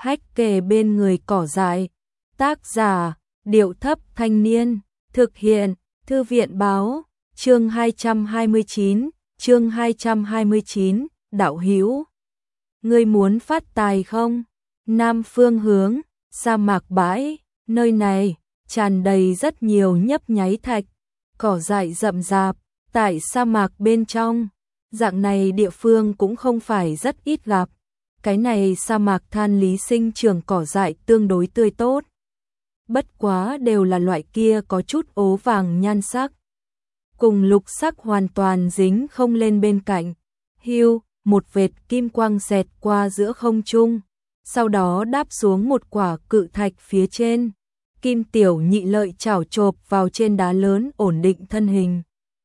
hách kề bên người cỏ dại. Tác giả, Điệu Thấp Thanh Niên, thực hiện, Thư viện Báo, chương 229, đạo hữu. Ngươi muốn phát tài không? Nam phương hướng, sa mạc bãi, nơi này, tràn đầy rất nhiều nhấp nháy thạch, cỏ dại rậm rạp, tại sa mạc bên trong. Dạng này địa phương cũng không phải rất ít gặp. Cái này sa mạc than lý sinh trưởng cỏ dại tương đối tươi tốt. Bất quá đều là loại kia có chút ố vàng nhan sắc. Cùng lục sắc hoàn toàn dính không lên bên cạnh. Hưu, một vệt kim quang xẹt qua giữa không trung. Sau đó đáp xuống một quả cự thạch phía trên. Kim Tiểu Nhị lợi chảo chộp vào trên đá lớn ổn định thân hình.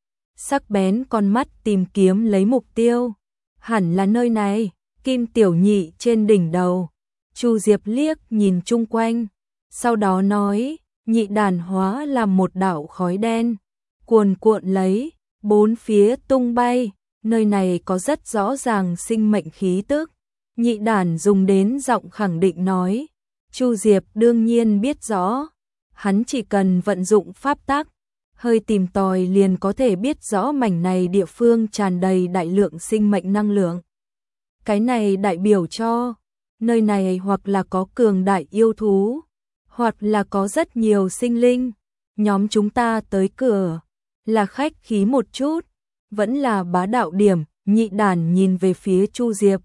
Sắc bén con mắt tìm kiếm lấy mục tiêu. Hẳn là nơi này. Kim Tiểu Nhị trên đỉnh đầu. Chu Diệp liếc nhìn chung quanh. Sau đó nói, nhị đàn hóa làm một đạo khói đen. Cuồn cuộn lấy, bốn phía tung bay. Nơi này có rất rõ ràng sinh mệnh khí tức. Nhị đàn dùng đến giọng khẳng định nói. Chu Diệp đương nhiên biết rõ. Hắn chỉ cần vận dụng pháp tắc, hơi tìm tòi liền có thể biết rõ mảnh này địa phương tràn đầy đại lượng sinh mệnh năng lượng. Cái này đại biểu cho, nơi này hoặc là có cường đại yêu thú, hoặc là có rất nhiều sinh linh. Nhóm chúng ta tới cửa, là khách khí một chút, vẫn là bá đạo điểm. Nhị đàn nhìn về phía Chu Diệp.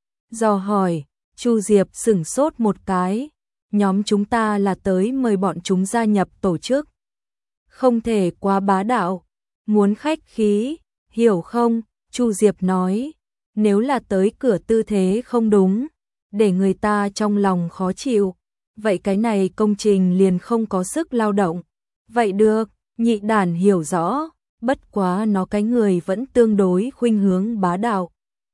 Dò hỏi, Chu Diệp sửng sốt một cái. Nhóm chúng ta là tới mời bọn chúng gia nhập tổ chức. Không thể quá bá đạo, muốn khách khí, hiểu không? Chu Diệp nói, nếu là tới cửa tư thế không đúng, để người ta trong lòng khó chịu, vậy cái này công trình liền không có sức lao động. Vậy được, nhị đàn hiểu rõ, bất quá nó cái người vẫn tương đối khuynh hướng bá đạo.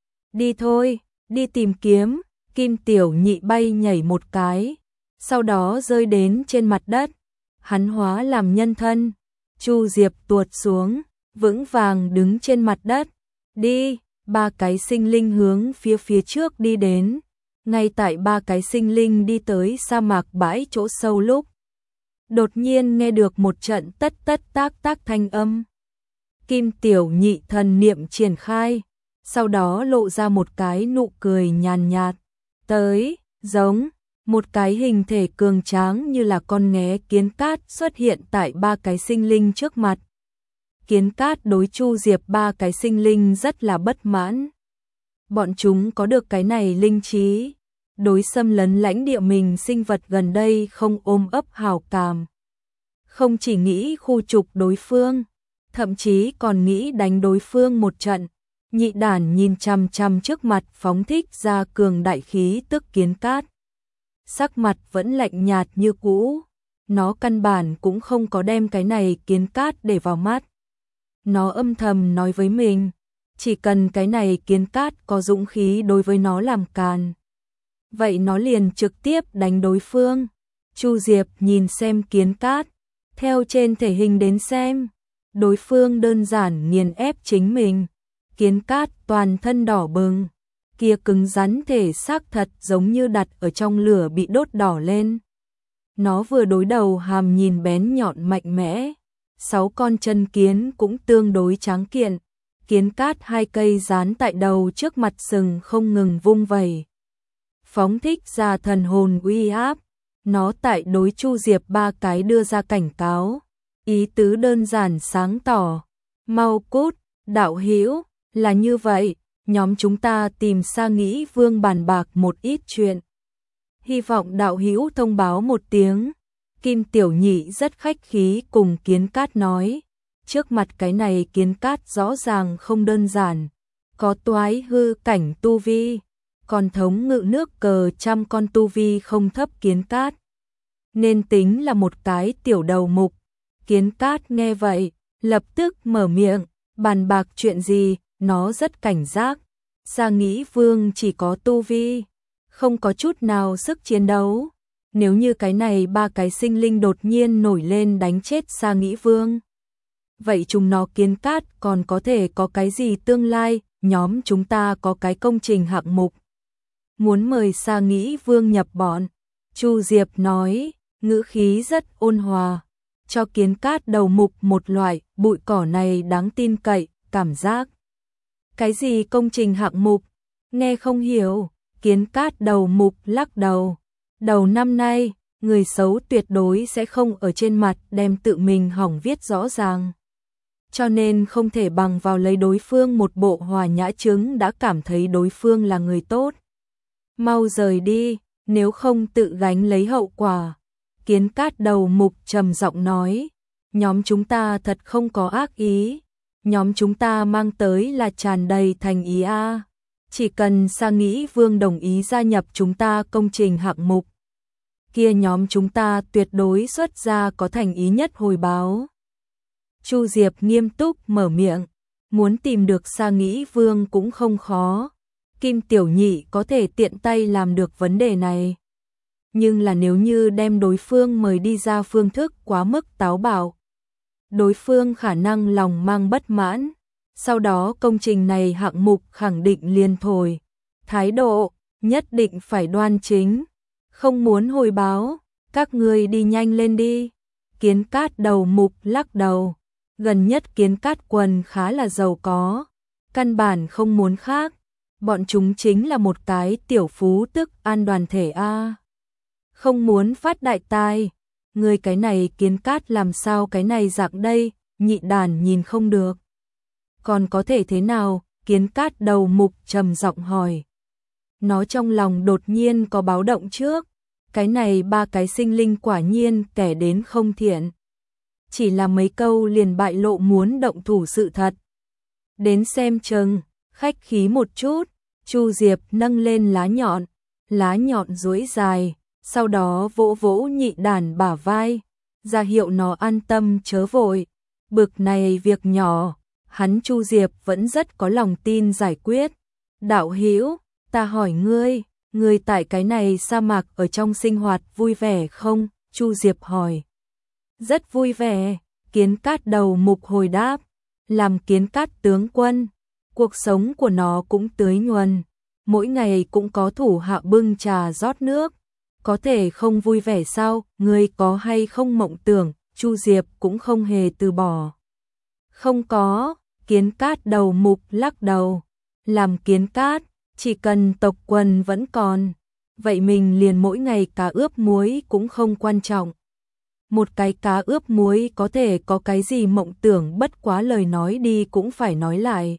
Đi thôi, đi tìm kiếm. Kim Tiểu Nhị bay nhảy một cái, sau đó rơi đến trên mặt đất. Hắn hóa làm nhân thân. Chu Diệp tuột xuống, vững vàng đứng trên mặt đất. Đi, ba cái sinh linh hướng phía trước đi đến. Ngay tại ba cái sinh linh đi tới sa mạc bãi chỗ sâu lúc, đột nhiên nghe được một trận tất tất tác tác thanh âm. Kim Tiểu Nhị thần niệm triển khai, sau đó lộ ra một cái nụ cười nhàn nhạt. Tới, giống, một cái hình thể cường tráng như là con nghé kiến cát xuất hiện tại ba cái sinh linh trước mặt. Kiến cát đối Chu Diệp ba cái sinh linh rất là bất mãn. Bọn chúng có được cái này linh trí, đối xâm lấn lãnh địa mình sinh vật gần đây không ôm ấp hảo cảm. Không chỉ nghĩ khu trục đối phương, thậm chí còn nghĩ đánh đối phương một trận. Nhị đàn nhìn chằm chằm trước mặt phóng thích ra cường đại khí tức kiến cát. Sắc mặt vẫn lạnh nhạt như cũ, nó căn bản cũng không có đem cái này kiến cát để vào mắt. Nó âm thầm nói với mình, chỉ cần cái này kiến cát có dũng khí đối với nó làm càn, vậy nó liền trực tiếp đánh đối phương. Chu Diệp nhìn xem kiến cát, theo trên thể hình đến xem, đối phương đơn giản nghiền ép chính mình. Kiến cát toàn thân đỏ bừng, kia cứng rắn thể xác thật giống như đặt ở trong lửa bị đốt đỏ lên. Nó vừa đối đầu hàm nhìn bén nhọn mạnh mẽ, 6 con chân kiến cũng tương đối tráng kiện. Kiến cát 2 cây dán tại đầu trước mặt sừng không ngừng vung vẩy, phóng thích ra thần hồn uy áp. Nó tại đối Chu Diệp ba cái đưa ra cảnh cáo, ý tứ đơn giản sáng tỏ. Mau cút, đạo hữu. Là như vậy, nhóm chúng ta tìm Sa Nghĩ Vương bàn bạc một ít chuyện. Hy vọng đạo hữu thông báo một tiếng. Kim Tiểu Nhị rất khách khí cùng kiến cát nói. Trước mặt cái này kiến cát rõ ràng không đơn giản. Có toái hư cảnh tu vi, còn thống ngự nước cờ trăm con tu vi không thấp kiến cát. Nên tính là một cái tiểu đầu mục. Kiến cát nghe vậy, lập tức mở miệng, bàn bạc chuyện gì. Nó rất cảnh giác. Sa Nghĩ Vương chỉ có tu vi, không có chút nào sức chiến đấu. Nếu như cái này ba cái sinh linh đột nhiên nổi lên đánh chết Sa Nghĩ Vương, vậy chúng nó kiến cát còn có thể có cái gì tương lai? Nhóm chúng ta có cái công trình hạng mục, muốn mời Sa Nghĩ Vương nhập bọn. Chu Diệp nói, ngữ khí rất ôn hòa, cho Kiến Cát đầu mục một loại bụi cỏ này đáng tin cậy, cảm giác. Cái gì công trình hạng mục? Nghe không hiểu. Kiến Cát đầu mục lắc đầu. Đầu năm nay, người xấu tuyệt đối sẽ không ở trên mặt đem tự mình hỏng viết rõ ràng. Cho nên không thể bằng vào lấy đối phương một bộ hòa nhã chứng đã cảm thấy đối phương là người tốt. Mau rời đi, nếu không tự gánh lấy hậu quả. Kiến Cát đầu mục trầm giọng nói, nhóm chúng ta thật không có ác ý, nhóm chúng ta mang tới là tràn đầy thành ý a. Chỉ cần Sa Nghĩ Vương đồng ý gia nhập chúng ta công trình hạng mục, kia nhóm chúng ta tuyệt đối xuất ra có thành ý nhất hồi báo. Chu Diệp nghiêm túc mở miệng, muốn tìm được Sa Nghĩ Vương cũng không khó. Kim Tiểu Nhị có thể tiện tay làm được vấn đề này. Nhưng là nếu như đem đối phương mời đi ra phương thức quá mức táo bạo, đối phương khả năng lòng mang bất mãn, sau đó công trình này hạng mục khẳng định liền thổi. Thái độ nhất định phải đoan chính, không muốn hồi báo, các ngươi đi nhanh lên đi. Kiến Cát đầu mục lắc đầu, gần nhất Kiến Cát quần khá là giàu có, căn bản không muốn khác, bọn chúng chính là một cái tiểu phú tức an đoàn thể a. Không muốn phát đại tài, người cái này Kiến Cát làm sao cái này dạng đây, Nhị Đàn nhìn không được. Còn có thể thế nào? Kiến Cát đầu mục trầm giọng hỏi. Nó trong lòng đột nhiên có báo động trước, cái này ba cái sinh linh quả nhiên kẻ đến không thiện. Chỉ là mấy câu liền bại lộ muốn động thủ sự thật. Đến xem chừng, khách khí một chút, Chu Diệp nâng lên lá nhọn duỗi dài, sau đó vỗ vỗ Nhị Đàn bả vai, ra hiệu nó an tâm chớ vội. Bực này việc nhỏ, hắn Chu Diệp vẫn rất có lòng tin giải quyết. Đạo hữu, ta hỏi ngươi tại cái này sa mạc ở trong sinh hoạt vui vẻ không? Chu Diệp hỏi. Rất vui vẻ, Kiến Cát đầu mục hồi đáp. Làm Kiến Cát tướng quân, cuộc sống của nó cũng tưới nhuần, mỗi ngày cũng có thủ hạ bưng trà rót nước. Có thể không vui vẻ sao? Ngươi có hay không mộng tưởng? Chu Diệp cũng không hề từ bỏ. Không có, Kiến Cát đầu mục lắc đầu. Làm Kiến Cát, chỉ cần tộc quần vẫn còn, vậy mình liền mỗi ngày cá ướp muối cũng không quan trọng. Một cái cá ướp muối có thể có cái gì mộng tưởng, bất quá lời nói đi cũng phải nói lại.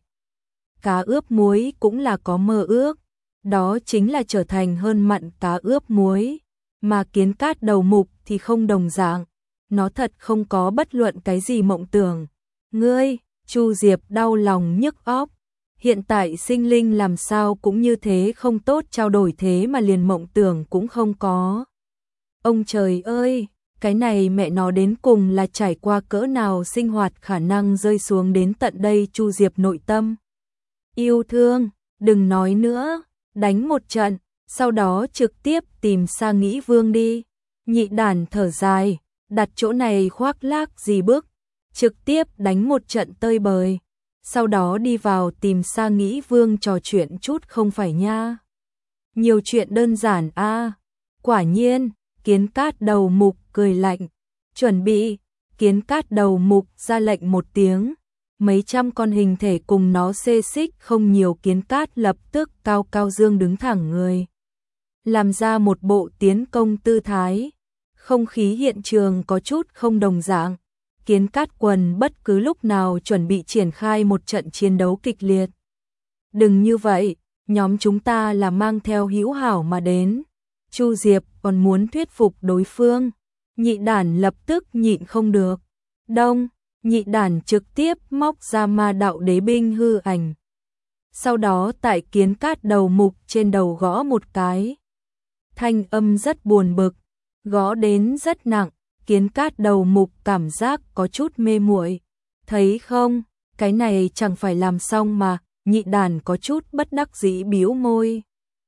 Cá ướp muối cũng là có mơ ước, đó chính là trở thành hơn mặn cá ướp muối. Mà Kiến Cát đầu mục thì không đồng dạng, nó thật không có bất luận cái gì mộng tưởng. Ngươi, Chu Diệp đau lòng nhức óc, hiện tại sinh linh làm sao cũng như thế không tốt, trao đổi thế mà liền mộng tưởng cũng không có. Ông trời ơi, cái này mẹ nó đến cùng là trải qua cỡ nào sinh hoạt khả năng rơi xuống đến tận đây. Chu Diệp nội tâm yêu thương, đừng nói nữa, đánh một trận, sau đó trực tiếp tìm Sa Nghĩ Vương đi. Nhị Đàn thở dài, đặt chỗ này khoác lác gì bức, trực tiếp đánh một trận tơi bời, sau đó đi vào tìm Sa Nghĩ Vương trò chuyện chút không phải nha. Nhiều chuyện đơn giản a. Quả nhiên, Kiến Cát đầu mục cười lạnh, chuẩn bị. Kiến Cát đầu mục ra lệnh một tiếng, mấy trăm con hình thể cùng nó xê xích không nhiều. Kiến Cát lập tức cao cao dương đứng thẳng người, làm ra một bộ tiến công tư thái. Không khí hiện trường có chút không đồng dạng. Kiến Cát quần bất cứ lúc nào chuẩn bị triển khai một trận chiến đấu kịch liệt. Đừng như vậy, nhóm chúng ta là mang theo hữu hảo mà đến. Chu Diệp còn muốn thuyết phục đối phương. Nhị Đàn lập tức nhịn không được. Đông, Nhị Đàn trực tiếp móc ra ma đạo đế binh hư ảnh. Sau đó tại Kiến Cát đầu mục trên đầu gõ một cái. Thanh âm rất buồn bực, gõ đến rất nặng. Kiến Cát đầu mục cảm giác có chút mê muội. Thấy không, cái này chẳng phải làm xong mà. Nhị Đàn có chút bất đắc dĩ bĩu môi.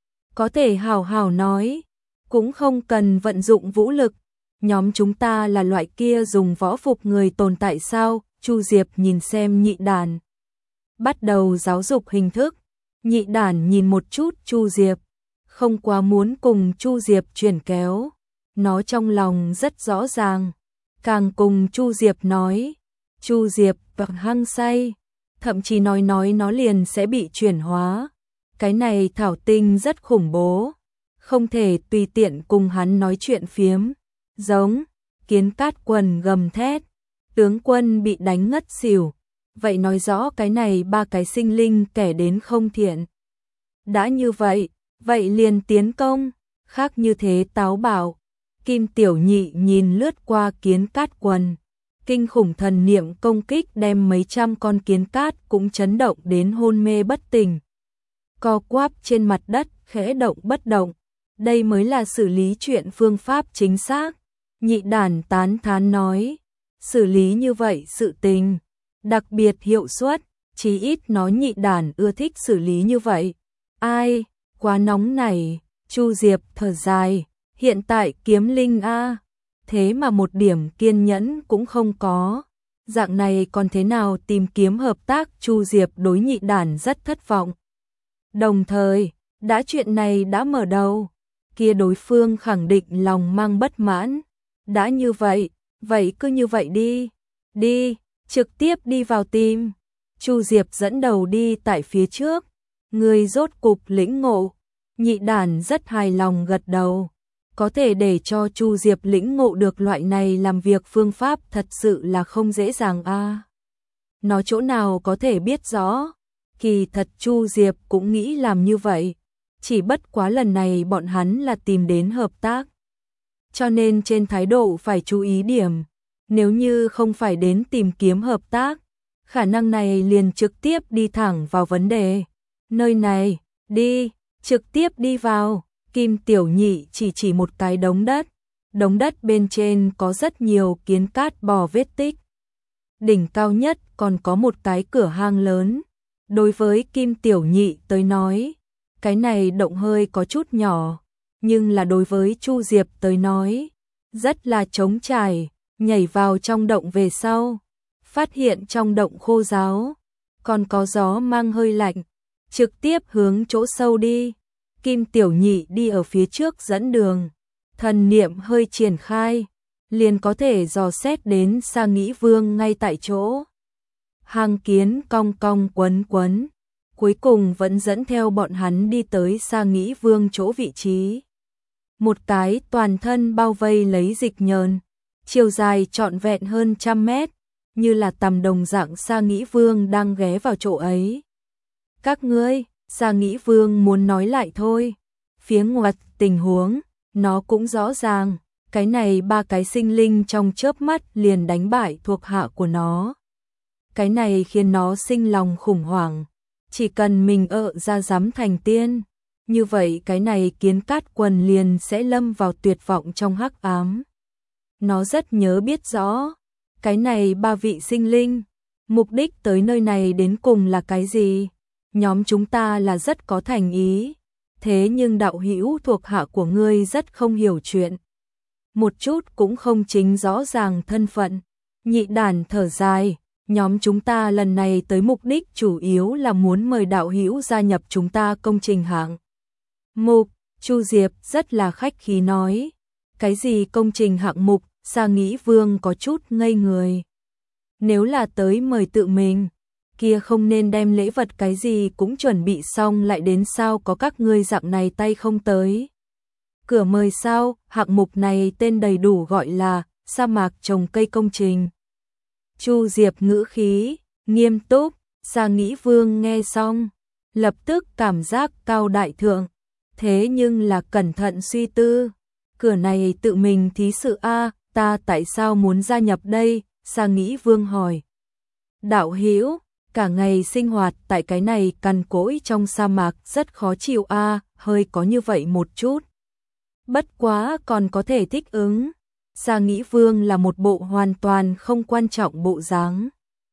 Có thể hào hào nói, cũng không cần vận dụng vũ lực. Nhóm chúng ta là loại kia dùng võ phục người tồn tại sao? Chu Diệp nhìn xem Nhị Đàn, bắt đầu giáo dục hình thức. Nhị Đàn nhìn một chút Chu Diệp, không quá muốn cùng Chu Diệp chuyển kéo. Nó trong lòng rất rõ ràng, càng cùng Chu Diệp nói, Chu Diệp hăng say, thậm chí nói nó liền sẽ bị chuyển hóa. Cái này Thảo Tinh rất khủng bố, không thể tùy tiện cùng hắn nói chuyện phiếm. Giống, Kiến Cát Quần gầm thét, tướng quân bị đánh ngất xỉu, vậy nói rõ cái này ba cái sinh linh kẻ đến không thiện. Đã như vậy, vậy liền tiến công, khác như thế táo bạo. Kim Tiểu Nhị nhìn lướt qua Kiến Cát Quần, kinh khủng thần niệm công kích đem mấy trăm con kiến cát cũng chấn động đến hôn mê bất tỉnh. Co quắp trên mặt đất, khẽ động bất động. Đây mới là xử lý chuyện phương pháp chính xác. Nhị đàn tán thán nói, xử lý như vậy sự tình, đặc biệt hiệu suất, chí ít nó nhị đàn ưa thích xử lý như vậy. Ai, quá nóng này, Chu Diệp thở dài, hiện tại kiếm linh a, thế mà một điểm kiên nhẫn cũng không có. Dạng này còn thế nào tìm kiếm hợp tác, Chu Diệp đối nhị đàn rất thất vọng. Đồng thời, đã chuyện này đã mở đầu, kia đối phương khẳng định lòng mang bất mãn. Đã như vậy, vậy cứ như vậy đi, đi, trực tiếp đi vào tìm. Chu Diệp dẫn đầu đi tại phía trước, người rốt cục lĩnh ngộ. Nhị đàn rất hài lòng gật đầu, có thể để cho Chu Diệp lĩnh ngộ được loại này làm việc phương pháp thật sự là không dễ dàng a. Nó chỗ nào có thể biết rõ, kỳ thật Chu Diệp cũng nghĩ làm như vậy, chỉ bất quá lần này bọn hắn là tìm đến hợp tác. Cho nên trên thái độ phải chú ý điểm, nếu như không phải đến tìm kiếm hợp tác, khả năng này liền trực tiếp đi thẳng vào vấn đề. Nơi này, đi, trực tiếp đi vào. Kim Tiểu Nhị chỉ một cái đống đất bên trên có rất nhiều kiến cát bò vết tích. Đỉnh cao nhất còn có một cái cửa hang lớn. Đối với Kim Tiểu Nhị tới nói, cái này động hơi có chút nhỏ, nhưng là đối với Chu Diệp tới nói, rất là trống trải. Nhảy vào trong động về sau, phát hiện trong động khô ráo, còn có gió mang hơi lạnh, trực tiếp hướng chỗ sâu đi. Kim Tiểu Nhị đi ở phía trước dẫn đường, thần niệm hơi triển khai, liền có thể dò xét đến Sa Nghĩ Vương ngay tại chỗ. Hang kiến cong cong quấn quấn, cuối cùng vẫn dẫn theo bọn hắn đi tới Sa Nghĩ Vương chỗ vị trí. Một cái toàn thân bao vây lấy dịch nhờn, chiều dài trọn vẹn hơn 100 mét, như là tầm đồng dạng Sa Nghĩ Vương đang ghé vào chỗ ấy. Các ngươi, Sa Nghĩ Vương muốn nói lại thôi. Phía ngoặt tình huống, nó cũng rõ ràng, cái này ba cái sinh linh trong chớp mắt liền đánh bại thuộc hạ của nó. Cái này khiến nó sinh lòng khủng hoảng, chỉ cần mình ra dám thành tiên, như vậy cái này Kiến Cát Quần liền sẽ lâm vào tuyệt vọng trong hắc ám. Nó rất nhớ biết rõ, cái này ba vị sinh linh, mục đích tới nơi này đến cùng là cái gì? Nhóm chúng ta là rất có thành ý, thế nhưng đạo hữu thuộc hạ của ngươi rất không hiểu chuyện. Một chút cũng không chính rõ ràng thân phận. Nhị đàn thở dài, nhóm chúng ta lần này tới mục đích chủ yếu là muốn mời đạo hữu gia nhập chúng ta công trình hạng mục. Chu Diệp rất là khách khí nói, cái gì công trình hạng mục? Sa Nghĩ Vương có chút ngây người. Nếu là tới mời tự mình, kia không nên đem lễ vật cái gì cũng chuẩn bị xong lại đến sao có các ngươi dạng này tay không tới. Cửa mời sao, hạng mục này tên đầy đủ gọi là sa mạc trồng cây công trình. Chu Diệp ngữ khí nghiêm túc, Sa Nghĩ Vương nghe xong, lập tức cảm giác cao đại thượng, thế nhưng là cẩn thận suy tư, cửa này tự mình thí sự a, ta tại sao muốn gia nhập đây? Sa Nghĩ Vương hỏi. Đạo hữu, cả ngày sinh hoạt tại cái này cằn cỗi trong sa mạc rất khó chịu a, hơi có như vậy một chút. Bất quá còn có thể thích ứng. Sa Nghĩ Vương là một bộ hoàn toàn không quan trọng bộ dáng.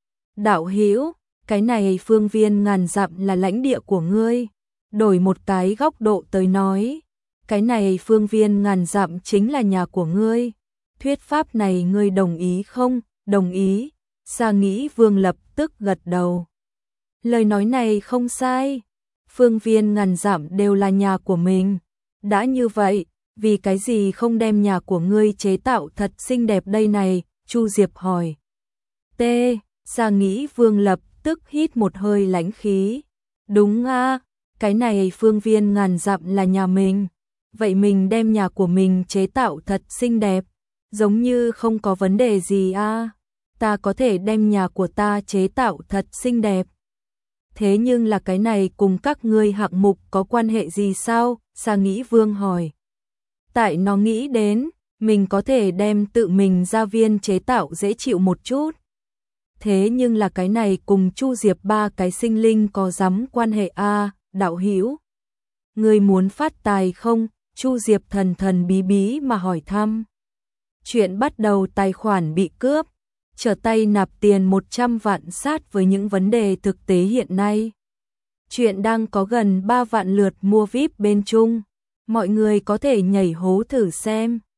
Đạo hữu, cái này phương viên ngàn dặm là lãnh địa của ngươi. Đổi một cái góc độ tới nói, cái này phương viên ngàn dặm chính là nhà của ngươi. Thuyết pháp này ngươi đồng ý không? Đồng ý. Sa Nghĩ Vương lập tức gật đầu. Lời nói này không sai. Phương viên ngàn dặm đều là nhà của mình. Đã như vậy, vì cái gì không đem nhà của ngươi chế tạo thật xinh đẹp đây này? Chu Diệp hỏi. Sa Nghĩ Vương lập tức hít một hơi lãnh khí. Đúng a, cái này phương viên ngàn dặm là nhà mình. Vậy mình đem nhà của mình chế tạo thật xinh đẹp, giống như không có vấn đề gì a. Ta có thể đem nhà của ta chế tạo thật xinh đẹp. Thế nhưng là cái này cùng các ngươi hạng mục có quan hệ gì sao? Sa Nghĩ Vương hỏi. Tại nó nghĩ đến, mình có thể đem tự mình gia viên chế tạo dễ chịu một chút. Thế nhưng là cái này cùng Chu Diệp ba cái sinh linh có dám quan hệ a? Đạo hữu, ngươi muốn phát tài không? Chu Diệp thần thần bí bí mà hỏi thăm. Chuyện bắt đầu tài khoản bị cướp, trở tay nạp tiền 100 vạn sát với những vấn đề thực tế hiện nay. Chuyện đang có gần 3 vạn lượt mua VIP bên Trung, mọi người có thể nhảy hố thử xem.